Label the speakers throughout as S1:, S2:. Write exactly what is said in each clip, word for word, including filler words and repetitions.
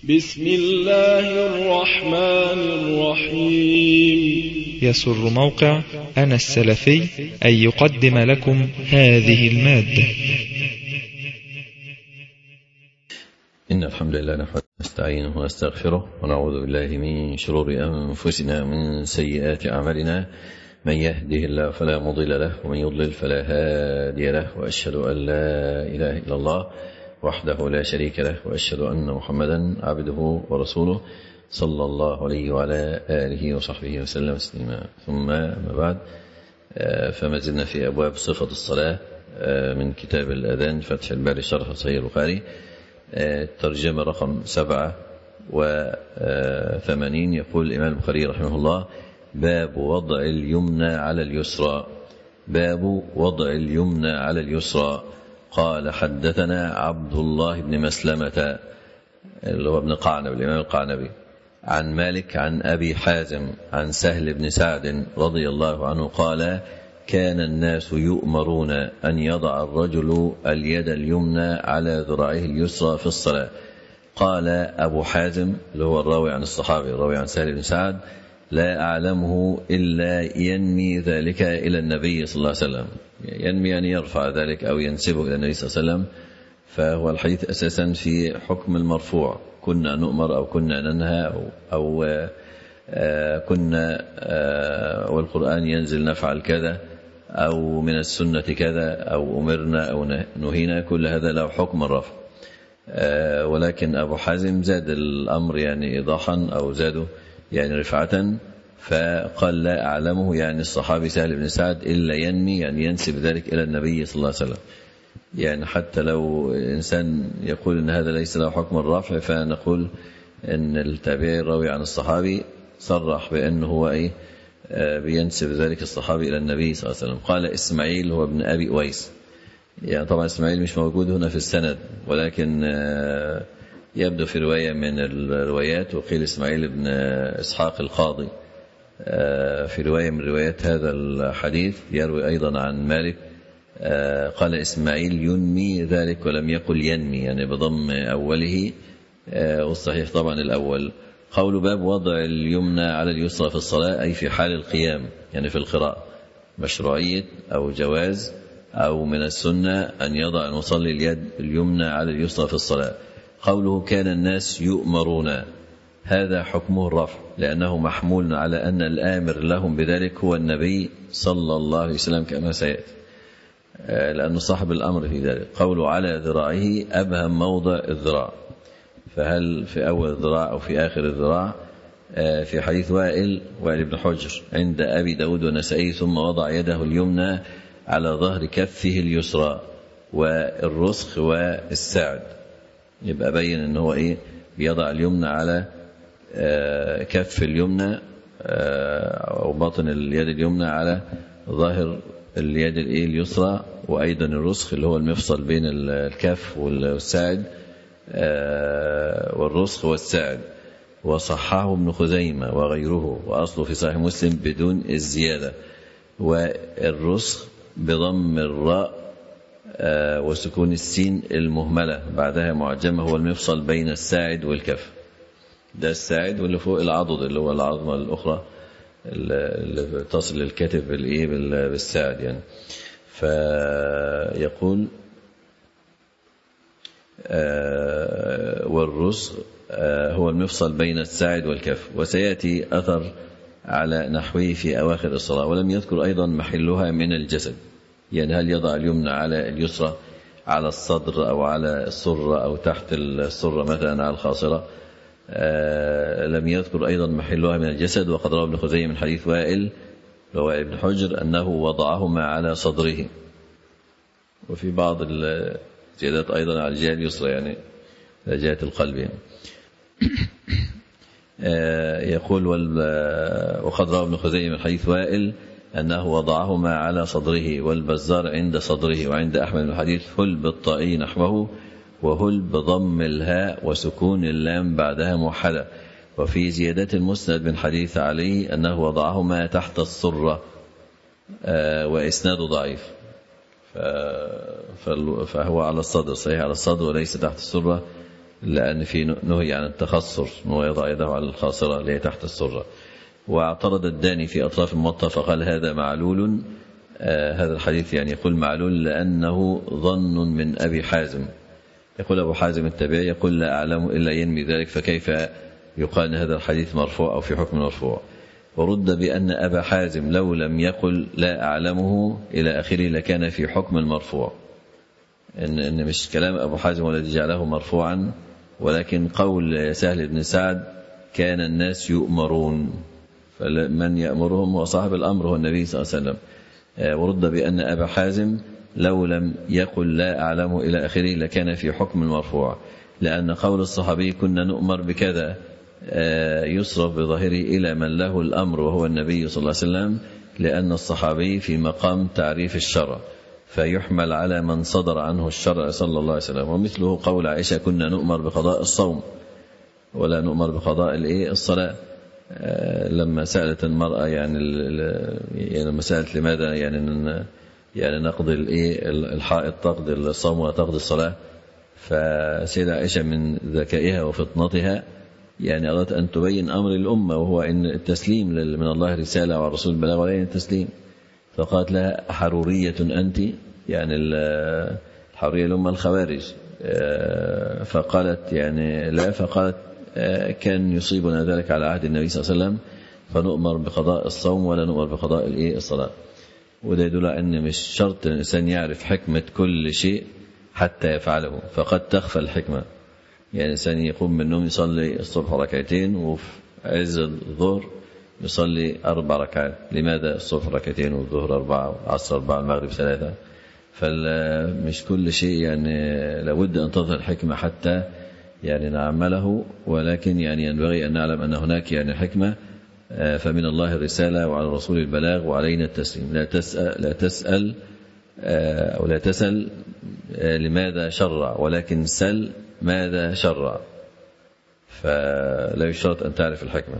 S1: بسم الله الرحمن الرحيم.
S2: يسر موقع أنا السلفي أن يقدم لكم هذه المادة.
S3: إن الحمد لله نحمده ونستعينه ونستغفره ونعوذ بالله من شرور أنفسنا ومن سيئات أعمالنا. من يهده الله فلا مضل له ومن يضلل فلا هادي له، وأشهد أن لا إله إلا الله وحده لا شريك له، وأشهد أن محمدا عبده ورسوله صلى الله عليه وعلى آله وصحبه وسلم تسليما. ثم ما بعد، فما زلنا في أبواب صفة الصلاة من كتاب الأذان فتح الباري شرح صحيح البخاري، الترجمة رقم سبعة وثمانين. يقول الإمام البخاري رحمه الله: باب وضع اليمنى على اليسرى. باب وضع اليمنى على اليسرى. قال: حدثنا عبد الله بن مسلمة اللي هو ابن قعنب الإمام القعنبي، عن مالك عن أبي حازم عن سهل بن سعد رضي الله عنه قال: كان الناس يؤمرون أن يضع الرجل اليد اليمنى على ذراعه اليسرى في الصلاة. قال أبو حازم اللي هو الراوي عن الصحابي الراوي عن سهل بن سعد: لا أعلمه إلا ينمي ذلك إلى النبي صلى الله عليه وسلم. ينمي أن يرفع ذلك أو ينسبه إلى النبي صلى الله عليه وسلم، فهو الحديث أساسا في حكم المرفوع، كنا نؤمر أو كنا ننهى أو, أو آه كنا آه والقرآن ينزل نفعل كذا، أو من السنة كذا، أو أمرنا أو نهينا، كل هذا له حكم الرفع. آه ولكن أبو حازم زاد الأمر يعني إيضاحا أو زاده يعني رفعة، فقال: لا أعلمه يعني الصحابي سهل بن سعد إلا ينمي يعني ينسب ذلك إلى النبي صلى الله عليه وسلم. يعني حتى لو إنسان يقول أن هذا ليس له حكم الرفع، فنقول أن التابعي الراوي عن الصحابي صرح بأنه هو إيه بينسب ذلك الصحابي إلى النبي صلى الله عليه وسلم. قال إسماعيل هو ابن أبي أويس. يعني طبعا إسماعيل مش موجود هنا في السند، ولكن يبدو في رواية من الروايات، وقيل إسماعيل بن إسحاق القاضي في رواية من روايات هذا الحديث، يروي أيضا عن مالك. قال إسماعيل ينمي ذلك ولم يقل ينمي، يعني بضم أوله، والصحيح طبعا الأول. قول باب وضع اليمنى على اليسرى في الصلاة، أي في حال القيام يعني في القراءة، مشروعية أو جواز أو من السنة أن يضع المصلي اليد اليمنى على اليسرى في الصلاة. قوله كان الناس يؤمرون، هذا حكمه الرفع، لأنه محمول على أن الآمر لهم بذلك هو النبي صلى الله عليه وسلم كما سيأتي، لأنه صاحب الأمر في ذلك. قوله على ذراعه أبهم موضع الذراع، فهل في أول الذراع أو في آخر الذراع؟ في حديث وائل وائل بن حجر عند أبي داود والنسائي: ثم وضع يده اليمنى على ظهر كفه اليسرى والرسخ والساعد. يبقى بين أنه هو إيه بيضع اليمنى على كف اليمنى أو باطن اليد اليمنى على ظاهر اليد اليسرى، وأيضا الرسخ اللي هو المفصل بين الكف والساعد، والرسخ والساعد. وصححه ابن خزيمة وغيره، وأصله في صحيح مسلم بدون الزيادة. والرسخ بضم الراء وسكون السين المهملة بعدها معجمة، هو المفصل بين الساعد والكف. ده الساعد، واللي فوق العضد اللي هو العظمة الأخرى اللي تصل للكتف بالإيه بالساعد يعني. فيقول والرسغ هو المفصل بين الساعد والكف. وسيأتي أثر على نحوه في أواخر الصلاة. ولم يذكر أيضا محلها من الجسد، يعني هل يضع اليمنى على اليسرى على الصدر أو على السرة أو تحت السرة مثلا على الخاصرة. آه لم يذكر أيضا محلها من الجسد. وقد روى ابن خزيمة من حديث وائل وائل بن حجر أنه وضعهما على صدره، وفي بعض الزيادات أيضا على الجهة اليسرى يعني جهة القلب يعني. آه يقول وقد روى ابن خزيمة من حديث وائل أنه وضعهما على صدره، والبزار عند صدره، وعند أحمد بن الحديث هل بالطائي نحوه، وهل بضم الهاء وسكون اللام بعدها موحدة. وفي زيادة المسند من حديث علي أنه وضعهما تحت السرة، وإسناده ضعيف، فهو على الصدر، صحيح على الصدر وليس تحت السرة، لأن في نهي عن التخصر أنه يضع يده على الخاصرة اللي هي تحت السرة. واعترض الداني في أطراف الموطأ فقال هذا معلول. آه هذا الحديث يعني يقول معلول لأنه ظن من أبي حازم. يقول أبو حازم التابعي يقول لا أعلم إلا ينمي ذلك، فكيف يقال هذا الحديث مرفوع أو في حكم مرفوع؟ ورد بأن أبا حازم لو لم يقل لا أعلمه إلى آخره لكان في حكم المرفوع، إن, إن مش كلام أبو حازم والذي جعله مرفوعا، ولكن قول سهل بن سعد كان الناس يؤمرون، فمن يأمرهم هو صاحب الأمر هو النبي صلى الله عليه وسلم. ورد بأن أبا حازم لو لم يقل لا أعلمه إلى آخره لكان في حكم المرفوع، لأن قول الصحابي كنا نؤمر بكذا يصرف بظاهره إلى من له الأمر وهو النبي صلى الله عليه وسلم، لأن الصحابي في مقام تعريف الشرع فيحمل على من صدر عنه الشرع صلى الله عليه وسلم. ومثله قول عائشة كنا نؤمر بقضاء الصوم ولا نؤمر بقضاء الصلاة، لما سألت المرأة يعني لما سألت لماذا يعني يعني نقضي الحائط تقضي الصوم وتقضي الصلاة، فسيدة عائشة من ذكائها وفطنتها يعني أردت أن تبين أمر الأمة، وهو أن التسليم من الله رسالة والرسول بلاغ علينا التسليم. فقالت لها حرورية أنت، يعني الحرورية الأمة الخوارج، فقالت يعني لا، فقالت كان يصيبنا ذلك على عهد النبي صلى الله عليه وسلم فنؤمر بقضاء الصوم ولا نؤمر بقضاء الصلاة. وده يدل على أن مش شرط الإنسان يعرف حكمة كل شيء حتى يفعله، فقد تخفى الحكمة. يعني الإنسان يقوم من النوم يصلي الصبح ركعتين وفي عز الظهر يصلي أربع ركعات، لماذا الصبح ركعتين والظهر أربعة والعصر أربعة والمغرب ثلاثة؟ فمش كل شيء يعني لابد أن تظهر الحكمة حتى يعني نعمله، ولكن يعني ينبغي أن نعلم أن هناك يعني حكمة، فمن الله الرسالة وعلى الرسول البلاغ وعلينا التسليم. لا تسأل, لا تسأل أو لا تسأل لماذا شرع، ولكن سل ماذا شرع، فلا يشترط أن تعرف الحكمة.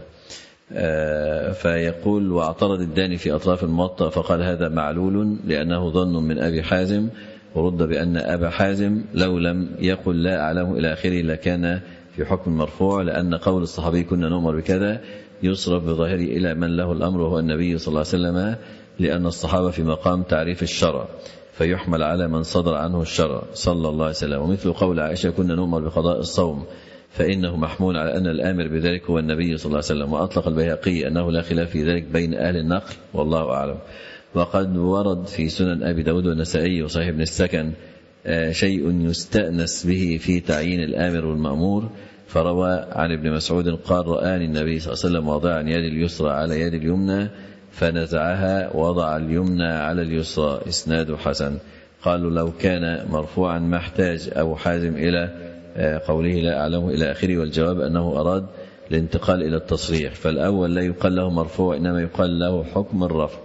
S3: فيقول واعترض الداني في أطراف الموطأ فقال هذا معلول لأنه ظن من أبي حازم، ورد بأن أبا حازم لو لم يقل لا أعلمه إلى آخره لكان في حكم مرفوع، لأن قول الصحابي كنا نؤمر بكذا يصرف بظاهره إلى من له الأمر وهو النبي صلى الله عليه وسلم، لأن الصحابة في مقام تعريف الشرع فيحمل على من صدر عنه الشرع صلى الله عليه وسلم. ومثل قول عائشة كنا نؤمر بقضاء الصوم فإنه محمول على أن الآمر بذلك هو النبي صلى الله عليه وسلم. وأطلق البيهقي أنه لا خلاف في ذلك بين أهل النقل والله أعلم. وقد ورد في سنن أبي داود والنسائي وصحيح ابن السكن شيء يستأنس به في تعيين الآمر والمأمور، فروى عن ابن مسعود قال رآني النبي صلى الله عليه وسلم وضع يد اليسرى على يد اليمنى فنزعها وضع اليمنى على اليسرى، إسناد حسن. قالوا لو كان مرفوعا ما احتاج أبو حازم إلى قوله لا أعلمه إلى آخره، والجواب أنه أراد الانتقال إلى التصريح، فالأول لا يقال له مرفوع إنما يقال له حكم الرفع.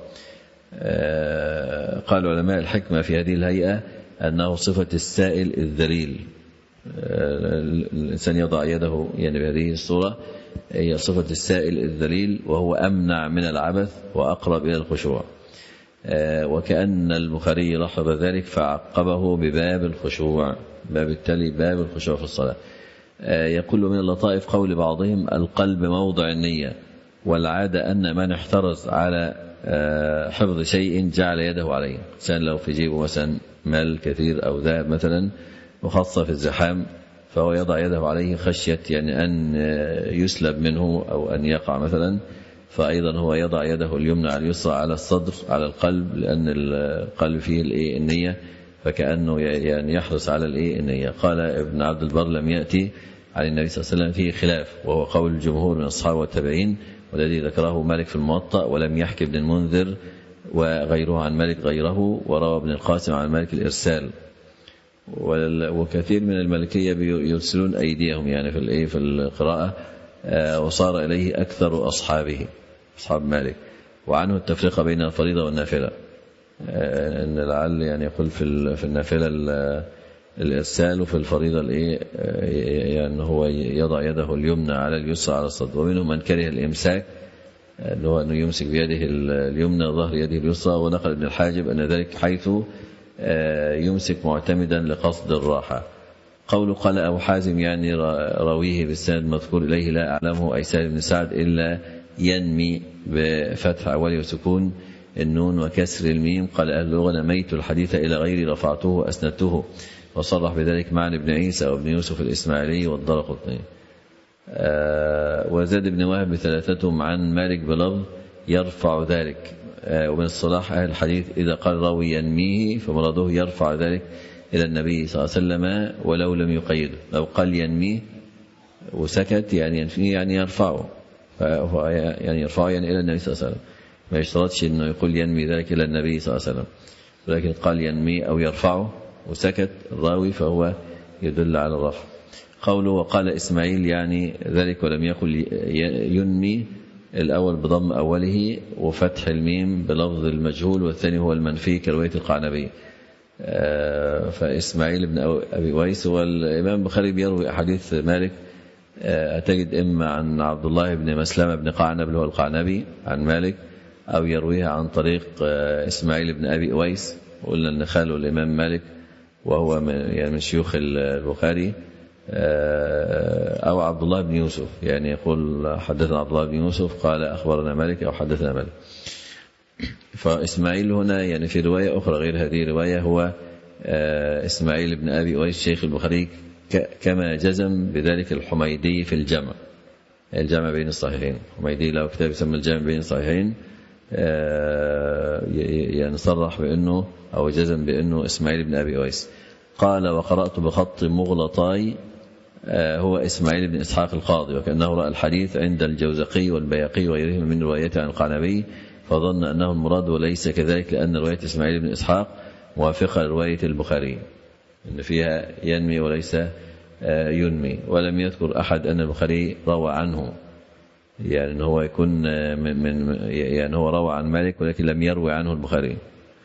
S3: قال علماء الحكمة في هذه الهيئة أنه صفة السائل الذليل، الإنسان يضع يده يعني بهذه الصورة، هي صفة السائل الذليل وهو أمنع من العبث وأقرب إلى الخشوع. وكأن البخاري لاحظ ذلك فعقبه بباب الخشوع، باب التالي باب الخشوع في الصلاة. يقول من اللطائف قول بعضهم القلب موضع النية، والعادة أن من احترز على حفظ شيء جعل يده عليه، إنسان لو في جيبه مثلا مال كثير أو ذهب مثلا وخاصة في الزحام فهو يضع يده عليه خشية يعني أن يسلب منه أو أن يقع مثلا، فأيضا هو يضع يده اليمنى على اليسرى على الصدر على القلب، لأن القلب فيه النية، فكأنه يعني يحرص على النية. قال ابن عبد البر لم يأتي عن النبي صلى الله عليه وسلم فيه خلاف، وهو قول الجمهور من الصحابة والتابعين، والذي ذكره مالك في الموطأ، ولم يحكي ابن المنذر وغيره عن مالك غيره، وروى ابن القاسم عن مالك الإرسال. وكثير من المالكية يرسلون أيديهم يعني في الإيه في القراءة، وصار إليه أكثر أصحابه أصحاب مالك. وعنه التفرقة بين الفريضة والنافلة، أن لعل يعني يقول في في النافلة الإرسال، وفي الفريضة الإيه يعني هو يضع يده اليمنى على اليسرى على الصدر. ومنهم من كره الإمساك، اللي هو أنه يمسك بيده اليمنى ظهر يده اليسرى، ونقل ابن الحاجب أن ذلك حيث يمسك معتمدا لقصد الراحة، قوله قال أبو حازم يعني راويه بالسند مذكور إليه لا أعلمه أي سهل بن سعد إلا ينمي بفتح أولي وسكون النون وكسر الميم. قال أهل اللغة نميت الحديث إلى غيري رفعته وأسندته، وصرح بذلك معن بن عيسى وابن يوسف الإسماعيلي والدرقطني. آه وزاد بن وهب بثلاثتهم عن مالك بلفظ يرفع ذلك. آه ومن الصلاح أهل الحديث إذا قال راوي ينميه فمراده يرفع ذلك إلى النبي صلى الله عليه وسلم ولو لم يقيده. لو قال ينميه وسكت يعني ينفيه يعني يرفعه، يعني يرفعه يعني إلى النبي صلى الله عليه وسلم، ما يشترطش أنه يقول ينمي ذلك إلى النبي صلى الله عليه وسلم، ولكن قال ينمي أو يرفعه وسكت الراوي فهو يدل على الرفع. قوله وقال إسماعيل يعني ذلك ولم يقل ينمي، الأول بضم أوله وفتح الميم بلفظ المجهول، والثاني هو المنفي كرواية القعنبي. فإسماعيل بن أبي ويس والإمام البخاري بيروي أحاديث مالك أتجد إما عن عبد الله بن مسلمة بن قعنب اللي هو القعنبي عن مالك، أو يرويها عن طريق إسماعيل بن أبي ويس، وقلنا أن خاله الإمام مالك وهو من يعني من شيوخ البخاري، أو عبد الله بن يوسف يعني يقول حدثنا عبد الله بن يوسف قال أخبرنا مالك أو حدثنا مالك. فإسماعيل هنا يعني في رواية أخرى غير هذه الرواية هو إسماعيل بن أبي ويس شيخ البخاري، كما جزم بذلك الحميدي في الجمع الجمع بين الصحيحين. الحميدي له كتاب يسمى الجمع بين الصحيحين، يعني صرح بأنه أو جزم بأنه إسماعيل بن أبي ويس. قال وقرأت بخط مغلطاي هو إسماعيل بن إسحاق القاضي، وكأنه رأى الحديث عند الجوزقي والبياقي وغيرهم من روايته عن القعنبي فظن أنه المراد، وليس كذلك، لأن رواية إسماعيل بن إسحاق موافقة لرواية البخاري إن فيها ينمي وليس ينمي. ولم يذكر أحد أن البخاري روى عنه، يعني أنه هو يكون من يعني هو روى عن مالك ولكن لم يروي عنه البخاري،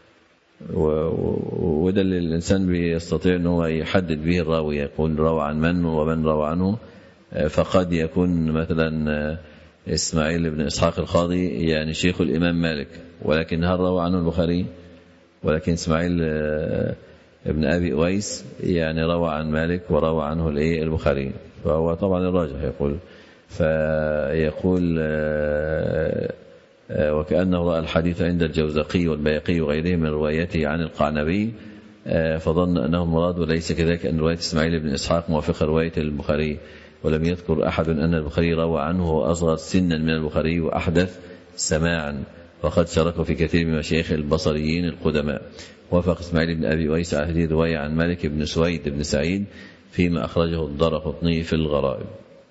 S3: وده اللي الإنسان بيستطيع أنه يحدد به الراوي، يقول روى عن من ومن روى عنه. فقد يكون مثلا إسماعيل بن إسحاق القاضي يعني شيخ الإمام مالك، ولكن هل روى عنه البخاري؟ ولكن إسماعيل ابن أبي أويس يعني روى عن مالك وروى عنه البخاري، فهو طبعا الراجح يقول. فيقول وكأنه رأى الحديث عند الجوزقي والبياقي وغيرهم من روايته عن القعنبي فظن أنه مراد، وليس كذلك، أن رواية إسماعيل بن إسحاق موافقة رواية البخاري. ولم يذكر أحد أن البخاري روى عنه وأصغر سنا من البخاري وأحدث سماعا، وقد شاركوا في كثير من مشايخ البصريين القدماء. وافق إسماعيل بن أبي ويس على هذه الرواية عن مالك بن سويد بن سعيد فيما أخرجه الدرقطني في الغرائب.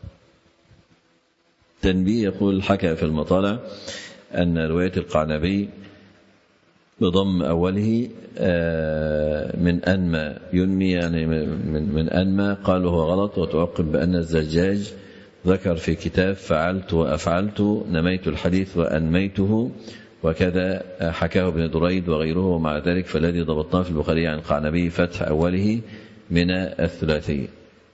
S3: تنبيه يقول حكى في المطالع أن رواية القعنبي بضم أوله من أنمى ينمي يعني من, من أنمى قالوا هو غلط، وتعقب بأن الزجاج ذكر في كتاب فعلت وأفعلت نميت الحديث وأنميته، وكذا حكاه ابن دريد وغيره. ومع ذلك فالذي ضبطناه في البخاري عن القعنبي فتح أوله من الثلاثي،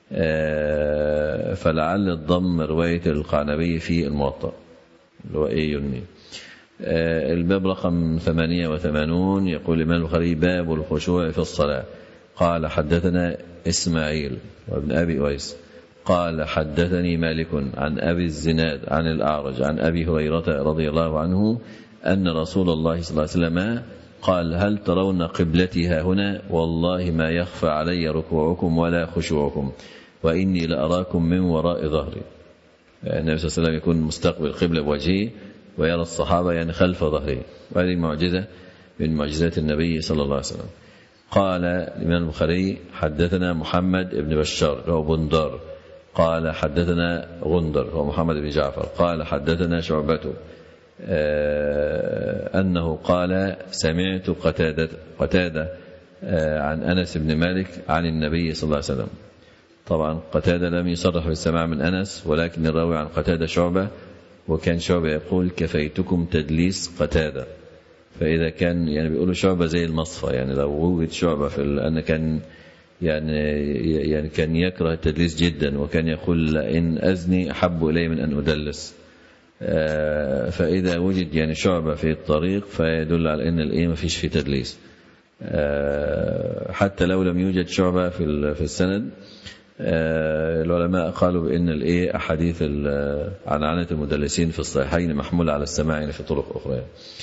S3: فلعل الضم رواية القعنبي في الموطأ اللي هو إيه ينمي. الباب رقم ثمانية وثمانون يقول الإمام البخاري باب الخشوع في الصلاة. قال حدثنا إسماعيل وابن أبي ويس قال حدثني مالك عن أبي الزناد عن الأعرج عن أبي هريرة رضي الله عنه أن رسول الله صلى الله عليه وسلم قال هل ترون قبلتي ها هنا؟ والله ما يخفى علي ركوعكم ولا خشوعكم، وإني لأراكم من وراء ظهري. النبي صلى الله عليه وسلم يكون مستقبل القبلة بوجهه ويرى الصحابة يعني خلف ظهره، وهذه معجزة من معجزات النبي صلى الله عليه وسلم. قال الإمام البخاري حدثنا محمد بن بشار هو بندار قال حدثنا غندر هو محمد بن جعفر قال حدثنا شعبة أنه قال سمعت قتادة, قتادة عن أنس بن مالك عن النبي صلى الله عليه وسلم. طبعا قتادة لم يصرح بالسماع من أنس، ولكن الراوي عن قتادة شعبة، وكان شعبة يقول كفيتكم تدليس قتادة. فإذا كان يعني بيقولوا شعبة زي المصفى، يعني لو وجد شعبة في لأن كان يعني يعني كان يكره التدليس جدا، وكان يقول إن أزني أحب إلي من أن أدلس. فإذا وجد يعني شعبة في الطريق فيدل على أن الإيه ما فيش في تدليس. حتى لو لم يوجد شعبة في السند. العلماء قالوا بأن الإيه أحاديث عنعنة المدلسين في الصحيحين محمولة على السماع في طرق أخرى.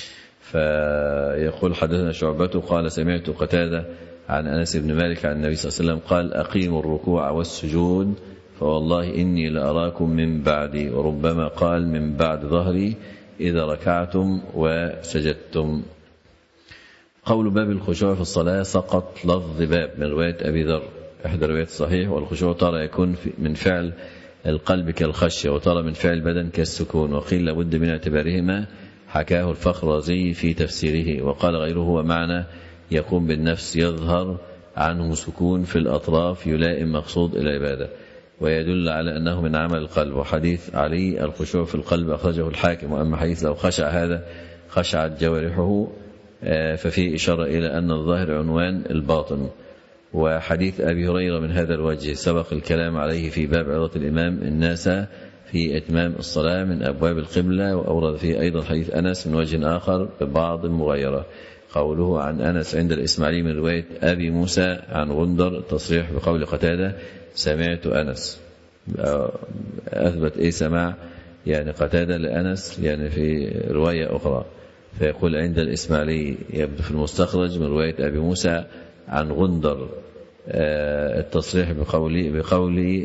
S3: فيقول حدثنا شعبة قال سمعت قتادة عن أنس بن مالك عن النبي صلى الله عليه وسلم قال أقيموا الركوع والسجود فوالله إني لأراكم من بعدي، وربما قال من بعد ظهري إذا ركعتم وسجدتم. قول باب الخشوع في الصلاة سقط لفظ باب من رواية أبي ذر إحدى روايات الصحيح، والخشوع ترى يكون من فعل القلب كالخشية وترى من فعل البدن كالسكون، وقيل لابد من اعتبارهما، حكاه الفخرازي في تفسيره. وقال غيره هو معنى يقوم بالنفس يظهر عنه سكون في الأطراف يلائم مقصود العبادة، ويدل على أنه من عمل القلب. وحديث علي الخشوع في القلب أخرجه الحاكم. وأما حديث لو خشع هذا خشعت جوارحه ففيه إشارة إلى أن الظاهر عنوان الباطن. وحديث أبي هريرة من هذا الوجه سبق الكلام عليه في باب عظة الإمام الناس في إتمام الصلاة من أبواب القبلة، وأورد فيه أيضا حديث أنس من وجه آخر ببعض المغايرة. قوله عن أنس عند الإسماعيلي من رواية أبي موسى عن غندر تصريح بقول قتادة سمعت أنس، أثبت إيه سماع يعني قتادة لأنس يعني في رواية أخرى. فيقول عند الإسماعيلي يبدو في المستخرج من رواية أبي موسى عن غندر التصريح بقول بقول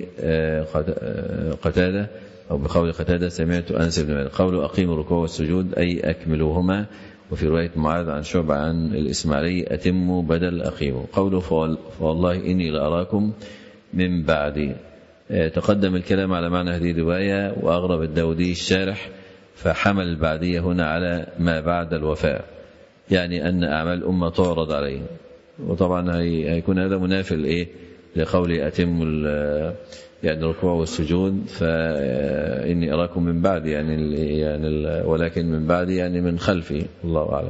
S3: قتادة أو بقول قتادة سمعت أنس بن مالك. قوله أقيموا الركوع والسجود أي أكملوهما. وفي رواية معاذ عن شعبة عن الإسماعيلي أتموا بدل أقيموا. قوله فوالله إني لأراكم من بعدي. تقدم الكلام على معنى هذه الرواية، وأغرب الداودي الشارح فحمل البعدية هنا على ما بعد الوفاء، يعني أن أعمال الأمة تعرض عليه. وطبعا هيكون هذا منافل إيه لقول أتم يعني الركوع والسجود، فإني أراكم من بعد يعني يعني ولكن من بعد يعني من خلفي، الله أعلم.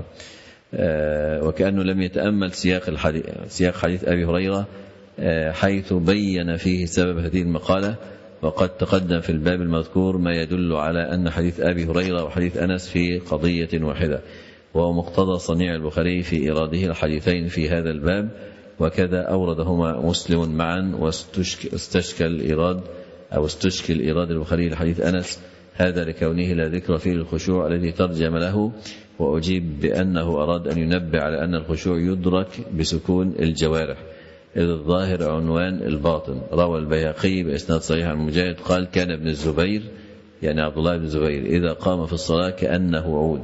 S3: وكأنه لم يتأمل سياق الحديث سياق حديث أبي هريرة حيث بين فيه سبب هذه المقالة. وقد تقدم في الباب المذكور ما يدل على أن حديث أبي هريرة وحديث أنس في قضية واحدة، وهو مقتضى صنيع البخاري في إيراده الحديثين في هذا الباب، وكذا أوردهما مسلم معا. واستشكل إيراد أو استشكل إيراد البخاري لحديث أنس هذا لكونه لا ذكر فيه الخشوع الذي ترجم له، وأجيب بأنه أراد أن ينبه على أن الخشوع يدرك بسكون الجوارح إذ الظاهر عنوان الباطن. روى البيهقي بإسناد صحيح عن مجاهد قال كان ابن الزبير يعني عبد الله بن الزبير إذا قام في الصلاة كأنه عود.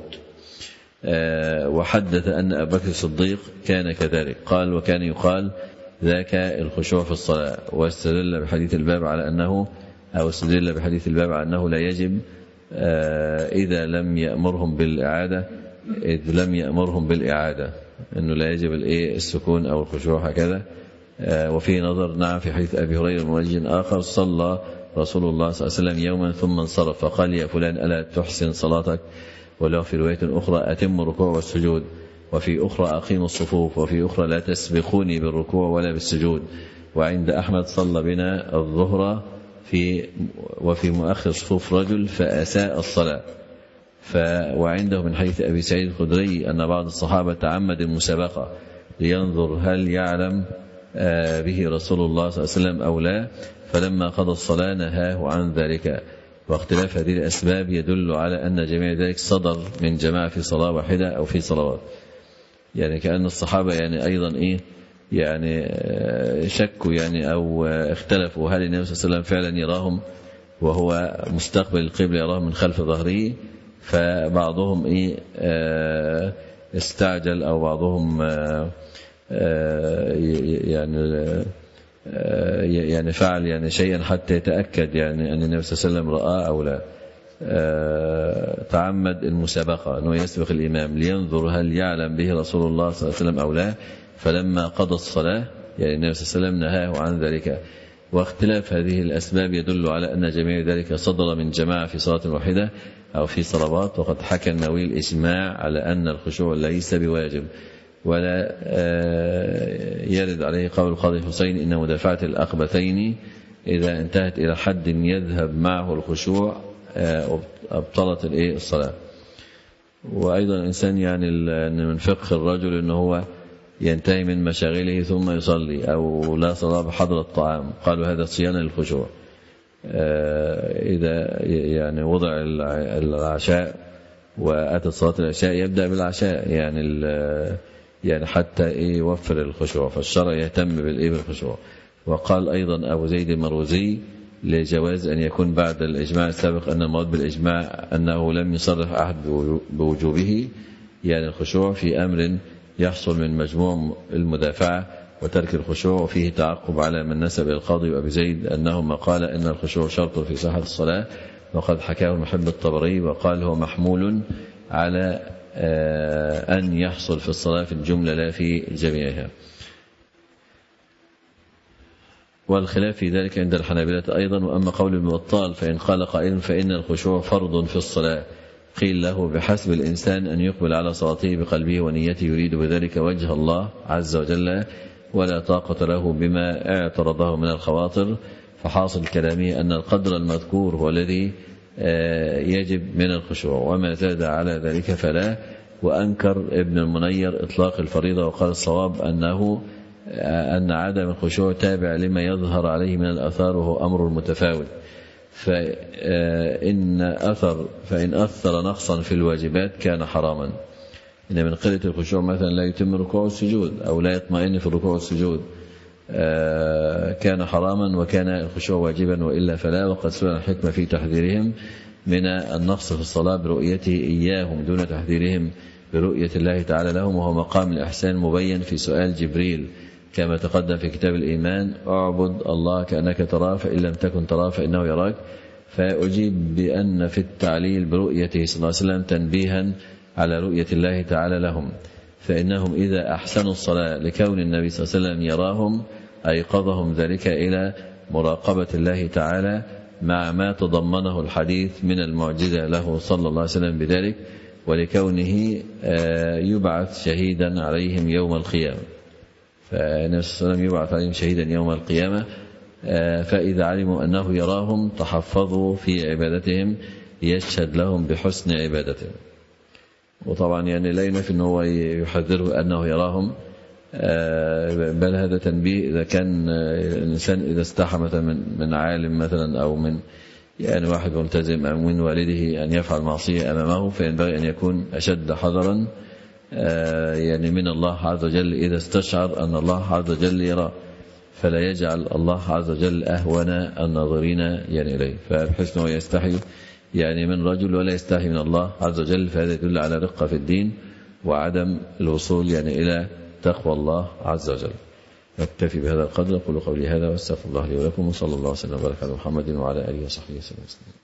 S3: أه وحدث أن أبا بكر الصديق كان كذلك قال وكان يقال ذاك الخشوع في الصلاة. واستدل بحديث الباب على أنه أو استدل بحديث الباب على أنه لا يجب أه إذا لم يأمرهم بالإعادة إذ لم يأمرهم بالإعادة أنه لا يجب السكون أو الخشوع هكذا. أه وفي نظر نعم في حديث أبي هريرة من وجه آخر صلى رسول الله صلى الله عليه وسلم يوما ثم انصرف فقال يا فلان ألا تحسن صلاتك. ولو في رواية أخرى أتم الركوع والسجود، وفي أخرى أقيموا الصفوف، وفي أخرى لا تسبقوني بالركوع ولا بالسجود. وعند أحمد صلى بنا الظهر في وفي مؤخر صفوف رجل فأساء الصلاة. ف وعنده من حديث أبي سعيد الخدري أن بعض الصحابة تعمد المسابقة لينظر هل يعلم به رسول الله صلى الله عليه وسلم أو لا، فلما قضى الصلاة نهاه عن ذلك. واختلاف هذه الأسباب يدل على أن جميع ذلك صدر من جماعة في صلاة واحدة أو في صلوات، يعني كأن الصحابة يعني أيضا إيه يعني شكوا يعني أو اختلفوا هل النبي صلى الله عليه وسلم فعلا يراهم وهو مستقبل القبلة يراهم من خلف ظهره، فبعضهم إيه استعجل أو بعضهم يعني يعني فعل يعني شيئا حتى يتأكد يعني أن النبي صلى الله عليه وسلم رأى أو لا. تعمد المسابقة أنه يسبق الإمام لينظر هل يعلم به رسول الله صلى الله عليه وسلم أو لا، فلما قضى الصلاة يعني النبي صلى الله عليه وسلم نهاه عن ذلك. واختلاف هذه الأسباب يدل على أن جميع ذلك صدر من جماعة في صلاة واحدة أو في صلوات. وقد حكى النووي الإجماع على أن الخشوع ليس بواجب، ولا يرد عليه قول القاضي حسين إن مدافعة الأقبتين إذا انتهت إلى حد يذهب معه الخشوع أبطلت الصلاة. وأيضا الإنسان يعني من فقه الرجل أنه هو ينتهي من مشاغله ثم يصلي، أو لا صلاة بحضر الطعام، قالوا هذا صيانة للخشوع. إذا يعني وضع العشاء وأتت صلاة العشاء يبدأ بالعشاء، يعني يعني حتى يوفر الخشوع، فالشرع يهتم بالخشوع. وقال أيضا أبو زيد المروزي لجواز أن يكون بعد الإجماع السابق أن المراد بالإجماع أنه لم يصرح أحد بوجوبه، يعني الخشوع في أمر يحصل من مجموع المدافعة وترك الخشوع، وفيه تعقب على من نسب القاضي وأبي زيد أنهما قال إن الخشوع شرط في صحة الصلاة، وقد حكاه المحب الطبري وقال هو محمول على أن يحصل في الصلاة في الجملة لا في جميعها. والخلاف في ذلك عند الحنابلة أيضا. وأما قول المبطال فإن قال قائل فإن الخشوع فرض في الصلاة، قيل له بحسب الإنسان أن يقبل على صلاته بقلبه ونيته يريد بذلك وجه الله عز وجل، ولا طاقة له بما اعترضه من الخواطر، فحاصل كلامه أن القدر المذكور هو الذي يجب من الخشوع، وما زاد على ذلك فلا. وأنكر ابن المنير إطلاق الفريضة، وقال الصواب أنه أن عدم الخشوع تابع لما يظهر عليه من الأثار، وهو أمر متفاوت. فإن أثر فإن أثر نقصا في الواجبات كان حراما، إن من قلة الخشوع مثلا لا يتم الركوع والسجود أو لا يطمئن في الركوع والسجود كان حراما، وكان الخشوع واجبا وإلا فلا. وقد سئل الحكمة في تحذيرهم من النقص في الصلاة برؤيته إياهم دون تحذيرهم برؤية الله تعالى لهم، وهو مقام الإحسان مبين في سؤال جبريل كما تقدم في كتاب الإيمان: اعبد الله كأنك تراه فإن لم تكن تراه فإنه يراك. فأجيب بأن في التعليل برؤيته صلى الله عليه وسلم تنبيها على رؤية الله تعالى لهم، فإنهم إذا أحسنوا الصلاة لكون النبي صلى الله عليه وسلم يراهم أيقظهم ذلك إلى مراقبة الله تعالى، مع ما تضمنه الحديث من المعجزة له صلى الله عليه وسلم بذلك، ولكونه يبعث شهيدا عليهم يوم القيامة. فالنبي صلى الله عليه وسلم يبعث عليهم شهيدا يوم القيامة، فإذا علموا أنه يراهم تحفظوا في عبادتهم يشهد لهم بحسن عبادتهم. وطبعا يعني لا ينفي أنه يحذره أنه يراهم، بل هذا تنبيه إذا كان الإنسان إذا استحى مثلا من من عالم مثلا أو من يعني واحد ملتزم أو من والده أن يفعل معصية أمامه، فينبغي أن يكون أشد حذرا يعني من الله عز وجل إذا استشعر أن الله عز وجل يرى، فلا يجعل الله عز وجل أهون الناظرين يعني إليه، فبحيث أنه يستحي يعني من رجل ولا يستحي من الله عز وجل، فهذا يدل على رقة في الدين وعدم الوصول يعني إلى تقوى الله عز وجل. نكتفي بهذا القدر. أقول قولي هذا واستغفر الله لي ولكم، وصلى الله وسلم وبارك على محمد وعلى آله وصحبه وسلم.